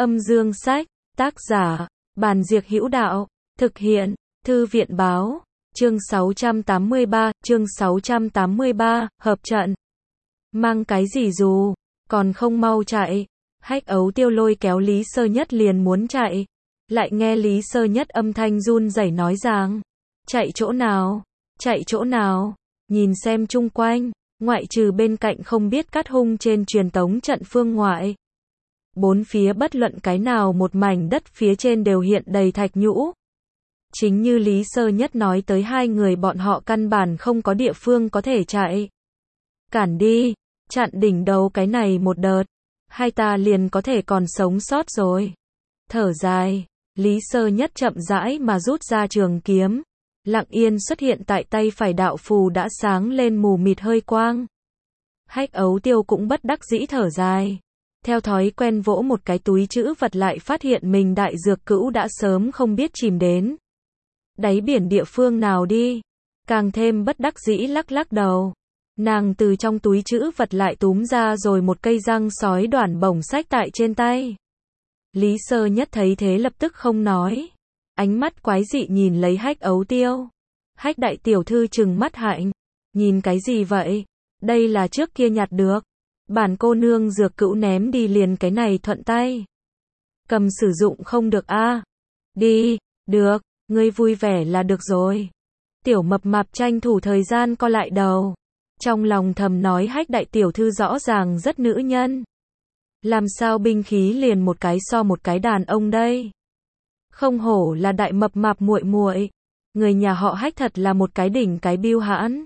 Âm dương sách, tác giả, Bàn Diệc Hữu Đạo, thực hiện, Thư viện báo, chương 683, hợp trận. Mang cái gì dù, còn không mau chạy. Hách Ấu Tiêu lôi kéo Lý Sơ Nhất liền muốn chạy. Lại nghe Lý Sơ Nhất âm thanh run rẩy nói rằng, chạy chỗ nào, nhìn xem chung quanh, ngoại trừ bên cạnh không biết cát hung trên truyền tống trận phương ngoại. Bốn phía bất luận cái nào một mảnh đất phía trên đều hiện đầy thạch nhũ. Chính như Lý Sơ Nhất nói tới, hai người bọn họ căn bản không có địa phương có thể chạy. Cản đi, chặn đỉnh đầu cái này một đợt, hai ta liền có thể còn sống sót rồi. Thở dài, Lý Sơ Nhất chậm rãi mà rút ra trường kiếm. Lặng yên xuất hiện tại tay phải, đạo phù đã sáng lên mù mịt hơi quang. Hách Ấu Tiêu cũng bất đắc dĩ thở dài. Theo thói quen vỗ một cái túi trữ vật, lại phát hiện mình đại dược cữu đã sớm không biết chìm đến đáy biển địa phương nào đi. Càng thêm bất đắc dĩ lắc lắc đầu. Nàng từ trong túi trữ vật lại túm ra rồi một cây răng sói đoản bổng xách tại trên tay. Lý Sơ Nhất thấy thế lập tức không nói. Ánh mắt quái dị nhìn lấy Hách Ấu Tiêu. Hách đại tiểu thư trừng mắt hạnh. Nhìn cái gì vậy? Đây là trước kia nhặt được. Bản cô nương dược cữu ném đi liền cái này thuận tay. Cầm sử dụng không được a? Đi, được, ngươi vui vẻ là được rồi. Tiểu mập mạp tranh thủ thời gian co lại đầu. Trong lòng thầm nói Hách đại tiểu thư rõ ràng rất nữ nhân. Làm sao binh khí liền một cái so một cái đàn ông đây? Không hổ là đại mập mạp muội muội. Người nhà họ Hách thật là một cái đỉnh cái bưu hãn.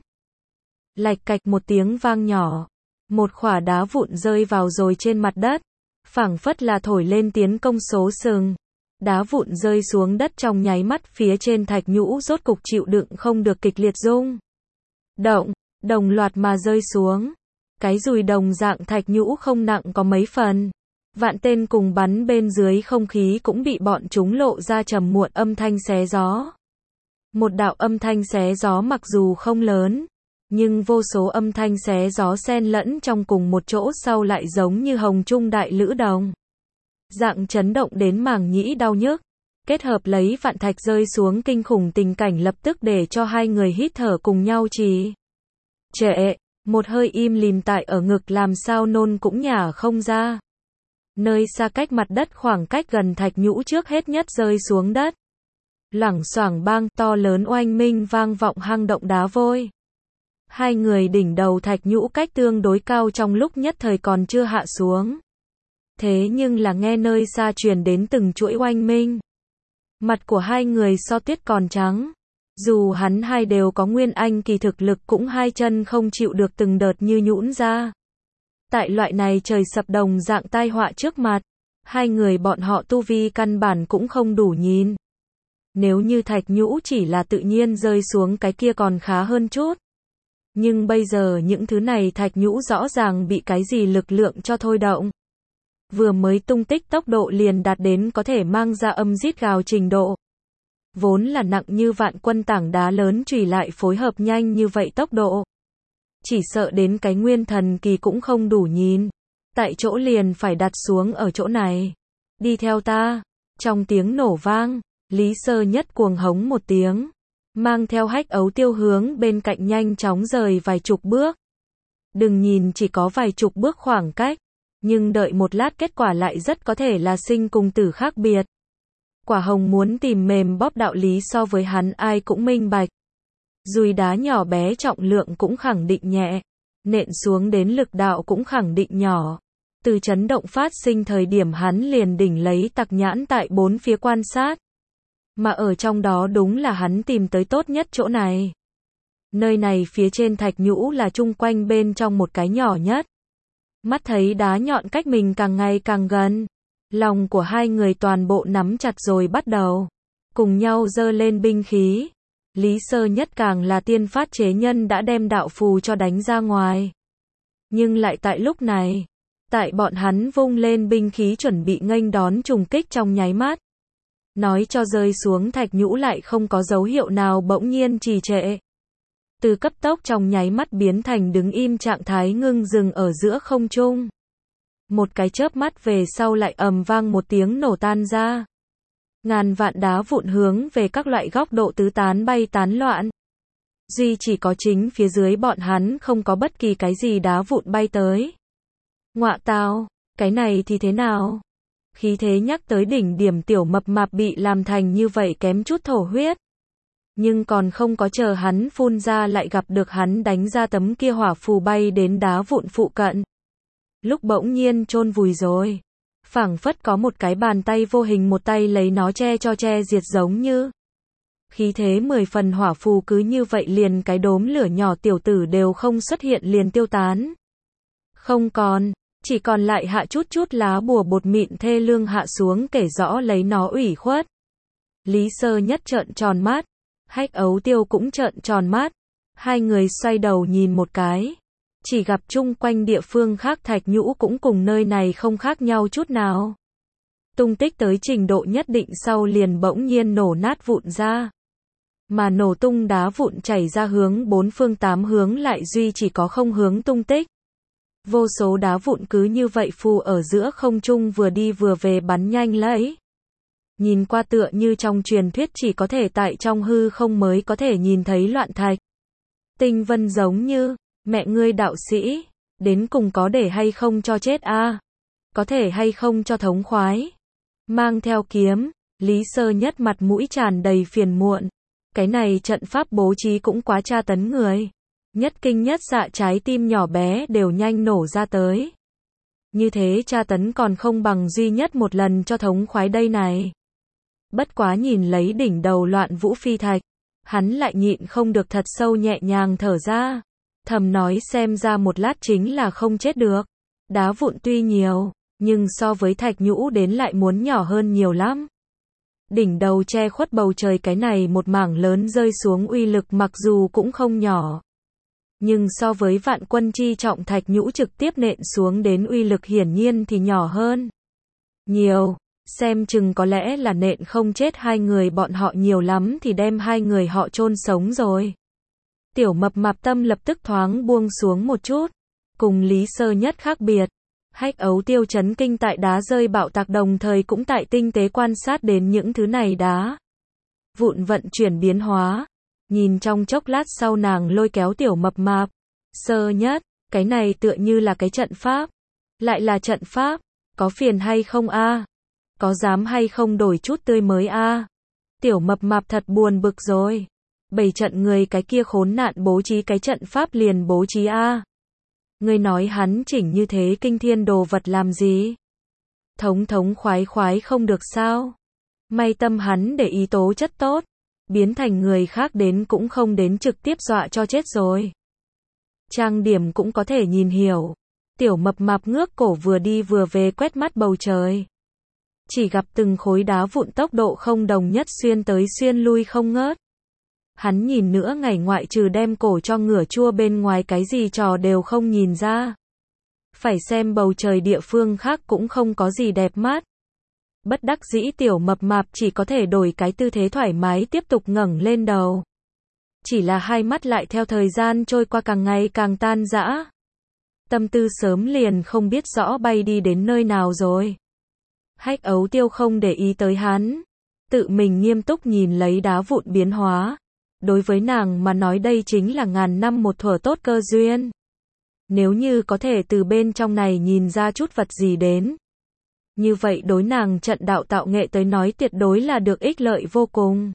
Lạch cạch một tiếng vang nhỏ. Một khỏa đá vụn rơi vào rồi trên mặt đất. Phảng phất là thổi lên tiến công số sừng. Đá vụn rơi xuống đất trong nháy mắt, phía trên thạch nhũ rốt cục chịu đựng không được kịch liệt rung động, đồng loạt mà rơi xuống. Cái dùi đồng dạng thạch nhũ không nặng có mấy phần. Vạn tên cùng bắn bên dưới, không khí cũng bị bọn chúng lộ ra trầm muộn âm thanh xé gió. Một đạo âm thanh xé gió mặc dù không lớn, nhưng vô số âm thanh xé gió xen lẫn trong cùng một chỗ sau lại giống như hồng trung đại lữ đồng. Dạng chấn động đến màng nhĩ đau nhức. Kết hợp lấy vạn thạch rơi xuống kinh khủng tình cảnh lập tức để cho hai người hít thở cùng nhau trì trệ. Một hơi im lìm tại ở ngực, làm sao nôn cũng nhả không ra. Nơi xa cách mặt đất khoảng cách gần, thạch nhũ trước hết nhất rơi xuống đất. Loảng xoảng bang, to lớn oanh minh vang vọng hang động đá vôi. Hai người đỉnh đầu thạch nhũ cách tương đối cao, trong lúc nhất thời còn chưa hạ xuống. Thế nhưng là nghe nơi xa truyền đến từng chuỗi oanh minh. Mặt của hai người so tuyết còn trắng. Dù hắn hai đều có nguyên anh kỳ thực lực, cũng hai chân không chịu được từng đợt như nhũn ra. Tại loại này trời sập đồng dạng tai họa trước mặt, hai người bọn họ tu vi căn bản cũng không đủ nhìn. Nếu như thạch nhũ chỉ là tự nhiên rơi xuống cái kia còn khá hơn chút. Nhưng bây giờ những thứ này thạch nhũ rõ ràng bị cái gì lực lượng cho thôi động. Vừa mới tung tích tốc độ liền đạt đến có thể mang ra âm rít gào trình độ. Vốn là nặng như vạn quân tảng đá lớn chùy lại phối hợp nhanh như vậy tốc độ. Chỉ sợ đến cái nguyên thần kỳ cũng không đủ nhìn. Tại chỗ liền phải đặt xuống ở chỗ này. Đi theo ta. Trong tiếng nổ vang, Lý Sơ Nhất cuồng hống một tiếng. Mang theo Hách Ấu Tiêu hướng bên cạnh nhanh chóng rời vài chục bước. Đừng nhìn chỉ có vài chục bước khoảng cách. Nhưng đợi một lát kết quả lại rất có thể là sinh cùng tử khác biệt. Quả hồng muốn tìm mềm bóp đạo lý so với hắn ai cũng minh bạch. Dùi đá nhỏ bé trọng lượng cũng khẳng định nhẹ. Nện xuống đến lực đạo cũng khẳng định nhỏ. Từ chấn động phát sinh thời điểm hắn liền đỉnh lấy tặc nhãn tại bốn phía quan sát. Mà ở trong đó đúng là hắn tìm tới tốt nhất chỗ này. Nơi này phía trên thạch nhũ là chung quanh bên trong một cái nhỏ nhất. Mắt thấy đá nhọn cách mình càng ngày càng gần. Lòng của hai người toàn bộ nắm chặt rồi bắt đầu cùng nhau giơ lên binh khí. Lý Sơ Nhất càng là tiên phát chế nhân, đã đem đạo phù cho đánh ra ngoài. Nhưng lại tại lúc này, tại bọn hắn vung lên binh khí chuẩn bị nghênh đón trùng kích trong nháy mắt, nói cho rơi xuống thạch nhũ lại không có dấu hiệu nào bỗng nhiên trì trệ. Từ cấp tốc trong nháy mắt biến thành đứng im trạng thái ngưng dừng ở giữa không trung. Một cái chớp mắt về sau lại ầm vang một tiếng nổ tan ra. Ngàn vạn đá vụn hướng về các loại góc độ tứ tán bay tán loạn. Duy chỉ có chính phía dưới bọn hắn không có bất kỳ cái gì đá vụn bay tới. Ngọa tào, cái này thì thế nào? Khí thế nhắc tới đỉnh điểm tiểu mập mạp bị làm thành như vậy kém chút thổ huyết. Nhưng còn không có chờ hắn phun ra lại gặp được hắn đánh ra tấm kia hỏa phù bay đến đá vụn phụ cận. Lúc bỗng nhiên chôn vùi rồi. Phảng phất có một cái bàn tay vô hình một tay lấy nó che diệt giống như. Khí thế 10 phần hỏa phù cứ như vậy liền cái đốm lửa nhỏ tiểu tử đều không xuất hiện liền tiêu tán. Không còn, chỉ còn lại hạ chút lá bùa bột mịn thê lương hạ xuống kể rõ lấy nó ủy khuất. Lý Sơ Nhất trợn tròn mắt, Hách Ấu Tiêu cũng trợn tròn mắt, hai người xoay đầu nhìn một cái. Chỉ gặp chung quanh địa phương khác thạch nhũ cũng cùng nơi này không khác nhau chút nào. Tung tích tới trình độ nhất định sau liền bỗng nhiên nổ nát vụn ra. Mà nổ tung đá vụn chảy ra hướng bốn phương tám hướng lại duy chỉ có không hướng tung tích. Vô số đá vụn cứ như vậy phù ở giữa không trung vừa đi vừa về bắn nhanh lẫy. Nhìn qua tựa như trong truyền thuyết chỉ có thể tại trong hư không mới có thể nhìn thấy loạn thạch. Tinh vân giống như, mẹ ngươi đạo sĩ, đến cùng có để hay không cho chết a? Có thể hay không cho thống khoái? Mang theo kiếm, Lý Sơ Nhất mặt mũi tràn đầy phiền muộn. Cái này trận pháp bố trí cũng quá tra tấn người. Nhất kinh nhất dạ trái tim nhỏ bé đều nhanh nổ ra tới. Như thế tra tấn còn không bằng duy nhất một lần cho thống khoái đây này. Bất quá nhìn lấy đỉnh đầu loạn vũ phi thạch, hắn lại nhịn không được thật sâu nhẹ nhàng thở ra. Thầm nói xem ra một lát chính là không chết được. Đá vụn tuy nhiều, nhưng so với thạch nhũ đến lại muốn nhỏ hơn nhiều lắm. Đỉnh đầu che khuất bầu trời cái này một mảng lớn rơi xuống uy lực mặc dù cũng không nhỏ. Nhưng so với vạn quân chi trọng thạch nhũ trực tiếp nện xuống đến uy lực hiển nhiên thì nhỏ hơn. Nhiều, xem chừng có lẽ là nện không chết hai người bọn họ nhiều lắm thì đem hai người họ chôn sống rồi. Tiểu mập mạp tâm lập tức thoáng buông xuống một chút. Cùng Lý Sơ Nhất khác biệt. Hách Ấu Tiêu chấn kinh tại đá rơi bạo tạc đồng thời cũng tại tinh tế quan sát đến những thứ này đá vụn vận chuyển biến hóa. Nhìn trong chốc lát sau nàng lôi kéo tiểu mập mạp. Sơ Nhất, cái này tựa như là cái trận pháp. Lại là trận pháp, có phiền hay không a? Có dám hay không đổi chút tươi mới a? Tiểu mập mạp thật buồn bực rồi. Bày trận người cái kia khốn nạn bố trí cái trận pháp liền bố trí a. Ngươi nói hắn chỉnh như thế kinh thiên đồ vật làm gì? Thống khoái không được sao? May tâm hắn để ý tố chất tốt, biến thành người khác đến cũng không đến trực tiếp dọa cho chết rồi. Trang điểm cũng có thể nhìn hiểu. Tiểu mập mạp ngước cổ vừa đi vừa về quét mắt bầu trời. Chỉ gặp từng khối đá vụn tốc độ không đồng nhất xuyên tới xuyên lui không ngớt. Hắn nhìn nữa ngày ngoại trừ đem cổ cho ngửa chua bên ngoài cái gì trò đều không nhìn ra. Phải xem bầu trời địa phương khác cũng không có gì đẹp mắt. Bất đắc dĩ tiểu mập mạp chỉ có thể đổi cái tư thế thoải mái tiếp tục ngẩng lên đầu. Chỉ là hai mắt lại theo thời gian trôi qua càng ngày càng tan rã. Tâm tư sớm liền không biết rõ bay đi đến nơi nào rồi. Hách Ấu Tiêu không để ý tới hắn. Tự mình nghiêm túc nhìn lấy đá vụn biến hóa. Đối với nàng mà nói đây chính là ngàn năm một thuở tốt cơ duyên. Nếu như có thể từ bên trong này nhìn ra chút vật gì đến. Như vậy đối nàng trận đạo tạo nghệ tới nói tuyệt đối là được ích lợi vô cùng.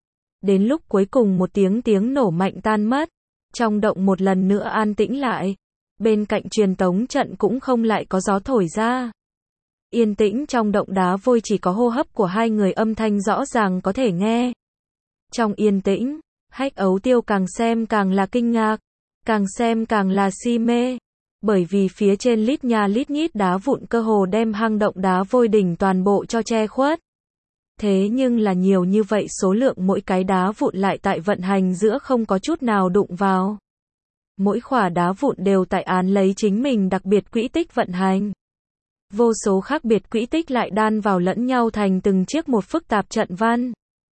Đến lúc cuối cùng một tiếng nổ mạnh tan mất. Trong động một lần nữa an tĩnh lại. Bên cạnh truyền tống trận cũng không lại có gió thổi ra. Yên tĩnh trong động đá vôi chỉ có hô hấp của hai người âm thanh rõ ràng có thể nghe. Trong yên tĩnh, Hách Ấu Tiêu càng xem càng là kinh ngạc, càng xem càng là si mê. Bởi vì phía trên lít nha lít nhít đá vụn cơ hồ đem hang động đá vôi đỉnh toàn bộ cho che khuất. Thế nhưng là nhiều như vậy số lượng mỗi cái đá vụn lại tại vận hành giữa không có chút nào đụng vào. Mỗi khỏa đá vụn đều tại án lấy chính mình đặc biệt quỹ tích vận hành. Vô số khác biệt quỹ tích lại đan vào lẫn nhau thành từng chiếc một phức tạp trận văn.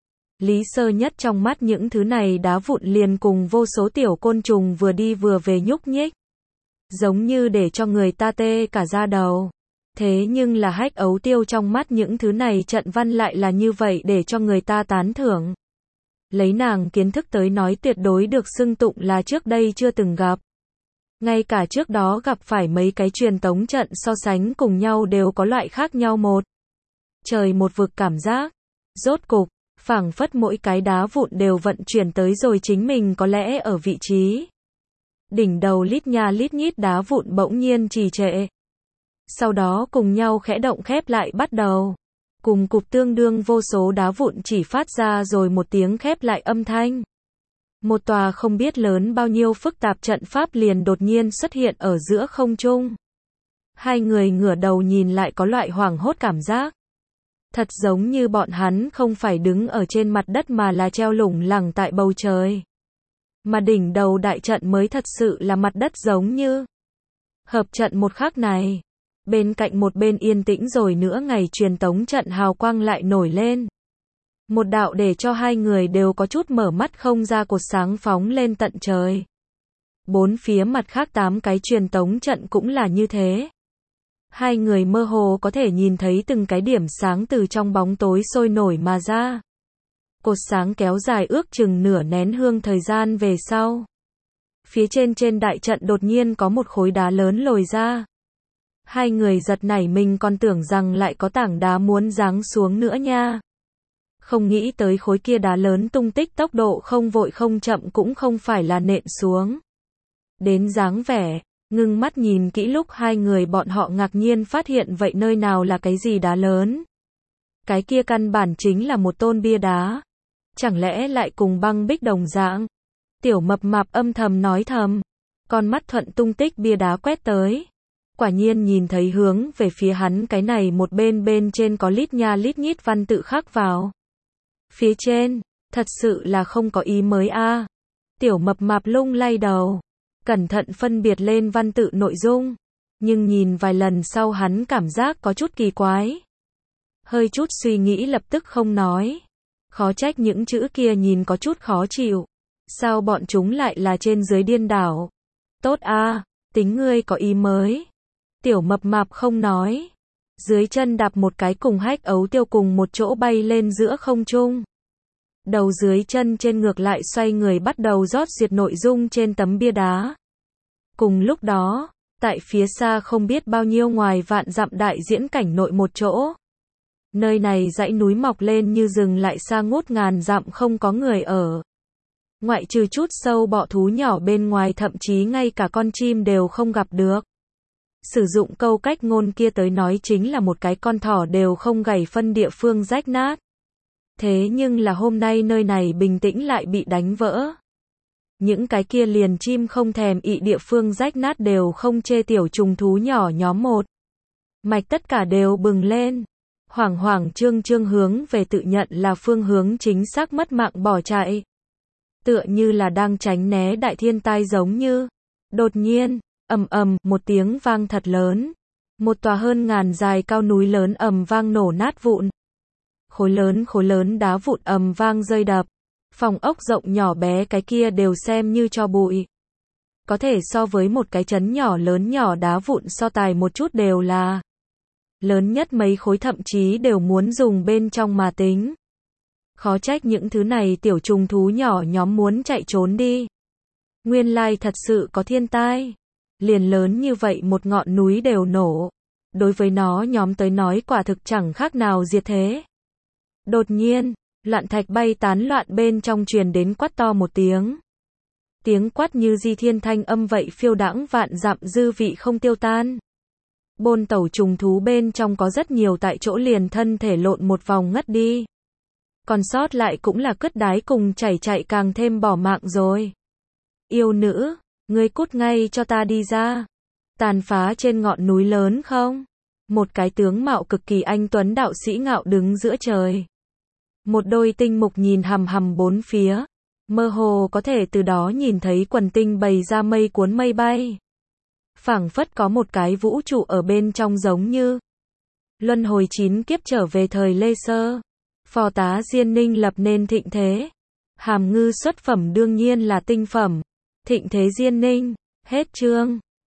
Lý Sơ Nhất trong mắt những thứ này đá vụn liền cùng vô số tiểu côn trùng vừa đi vừa về nhúc nhích. Giống như để cho người ta tê cả da đầu. Thế nhưng là Hách Ấu Tiêu trong mắt những thứ này trận văn lại là như vậy để cho người ta tán thưởng. Lấy nàng kiến thức tới nói tuyệt đối được xưng tụng là trước đây chưa từng gặp. Ngay cả trước đó gặp phải mấy cái truyền tống trận so sánh cùng nhau đều có loại khác nhau một trời một vực cảm giác. Rốt cục, phảng phất mỗi cái đá vụn đều vận chuyển tới rồi chính mình có lẽ ở vị trí. Đỉnh đầu lít nha lít nhít đá vụn bỗng nhiên trì trệ. Sau đó cùng nhau khẽ động khép lại bắt đầu. Cùng cục tương đương vô số đá vụn chỉ phát ra rồi một tiếng khép lại âm thanh. Một tòa không biết lớn bao nhiêu phức tạp trận pháp liền đột nhiên xuất hiện ở giữa không trung. Hai người ngửa đầu nhìn lại có loại hoảng hốt cảm giác. Thật giống như bọn hắn không phải đứng ở trên mặt đất mà là treo lủng lẳng tại bầu trời. Mà đỉnh đầu đại trận mới thật sự là mặt đất giống như. Hợp trận một khắc này. Bên cạnh một bên yên tĩnh rồi nữa ngày truyền tống trận hào quang lại nổi lên. Một đạo để cho hai người đều có chút mở mắt không ra cột sáng phóng lên tận trời. Bốn phía mặt khác 8 cái truyền tống trận cũng là như thế. Hai người mơ hồ có thể nhìn thấy từng cái điểm sáng từ trong bóng tối sôi nổi mà ra. Cột sáng kéo dài ước chừng nửa nén hương thời gian về sau. Phía trên đại trận đột nhiên có một khối đá lớn lồi ra. Hai người giật nảy mình còn tưởng rằng lại có tảng đá muốn giáng xuống nữa nha. Không nghĩ tới khối kia đá lớn tung tích tốc độ không vội không chậm cũng không phải là nện xuống. Đến dáng vẻ, ngưng mắt nhìn kỹ lúc hai người bọn họ ngạc nhiên phát hiện vậy nơi nào là cái gì đá lớn. Cái kia căn bản chính là một tôn bia đá. Chẳng lẽ lại cùng băng bích đồng dạng? Tiểu mập mạp âm thầm nói thầm. Con mắt thuận tung tích bia đá quét tới. Quả nhiên nhìn thấy hướng về phía hắn cái này một bên trên có lít nha lít nhít văn tự khắc vào. Phía trên, thật sự là không có ý mới a. Tiểu mập mạp lung lay đầu, cẩn thận phân biệt lên văn tự nội dung, nhưng nhìn vài lần sau hắn cảm giác có chút kỳ quái. Hơi chút suy nghĩ lập tức không nói. Khó trách những chữ kia nhìn có chút khó chịu. Sao bọn chúng lại là trên dưới điên đảo? Tốt a, tính ngươi có ý mới. Tiểu mập mạp không nói. Dưới chân đạp một cái cùng Hách Ấu Tiêu cùng một chỗ bay lên giữa không trung. Đầu dưới chân trên ngược lại xoay người bắt đầu rót duyệt nội dung trên tấm bia đá. Cùng lúc đó, tại phía xa không biết bao nhiêu ngoài vạn dặm đại diễn cảnh nội một chỗ. Nơi này dãy núi mọc lên như rừng lại xa ngút ngàn dặm không có người ở. Ngoại trừ chút sâu bọ thú nhỏ bên ngoài thậm chí ngay cả con chim đều không gặp được. Sử dụng câu cách ngôn kia tới nói chính là một cái con thỏ đều không gảy phân địa phương rách nát. Thế nhưng là hôm nay nơi này bình tĩnh lại bị đánh vỡ. Những cái kia liền chim không thèm ị địa phương rách nát đều không chê tiểu trùng thú nhỏ nhóm một. Mạch tất cả đều bừng lên. Hoảng hoảng trương trương hướng về tự nhận là phương hướng chính xác mất mạng bỏ chạy. Tựa như là đang tránh né đại thiên tai giống như. Đột nhiên, ầm ầm, một tiếng vang thật lớn. Một tòa hơn ngàn dài cao núi lớn ầm vang nổ nát vụn. Khối lớn đá vụn ầm vang rơi đập. Phòng ốc rộng nhỏ bé cái kia đều xem như cho bụi. Có thể so với một cái trấn nhỏ lớn nhỏ đá vụn so tài một chút đều là lớn nhất mấy khối thậm chí đều muốn dùng bên trong mà tính. Khó trách những thứ này tiểu trùng thú nhỏ nhóm muốn chạy trốn đi. Nguyên lai thật sự có thiên tai. Liền lớn như vậy một ngọn núi đều nổ. Đối với nó nhóm tới nói quả thực chẳng khác nào diệt thế. Đột nhiên, loạn thạch bay tán loạn bên trong truyền đến quát to một tiếng. Tiếng quát như di thiên thanh âm vậy phiêu đãng vạn dặm dư vị không tiêu tan. Bôn tẩu trùng thú bên trong có rất nhiều tại chỗ liền thân thể lộn một vòng ngất đi. Còn sót lại cũng là cứt đái cùng chạy càng thêm bỏ mạng rồi. Yêu nữ, ngươi cút ngay cho ta đi ra. Tàn phá trên ngọn núi lớn không? Một cái tướng mạo cực kỳ anh tuấn đạo sĩ ngạo đứng giữa trời. Một đôi tinh mục nhìn hằm hằm bốn phía. Mơ hồ có thể từ đó nhìn thấy quần tinh bày ra mây cuốn mây bay. Phảng phất có một cái vũ trụ ở bên trong giống như luân hồi 9 kiếp trở về thời Lê Sơ. Phò tá Diên Ninh lập nên thịnh thế. Hàm ngư xuất phẩm đương nhiên là tinh phẩm. Thịnh thế Diên Ninh. Hết chương.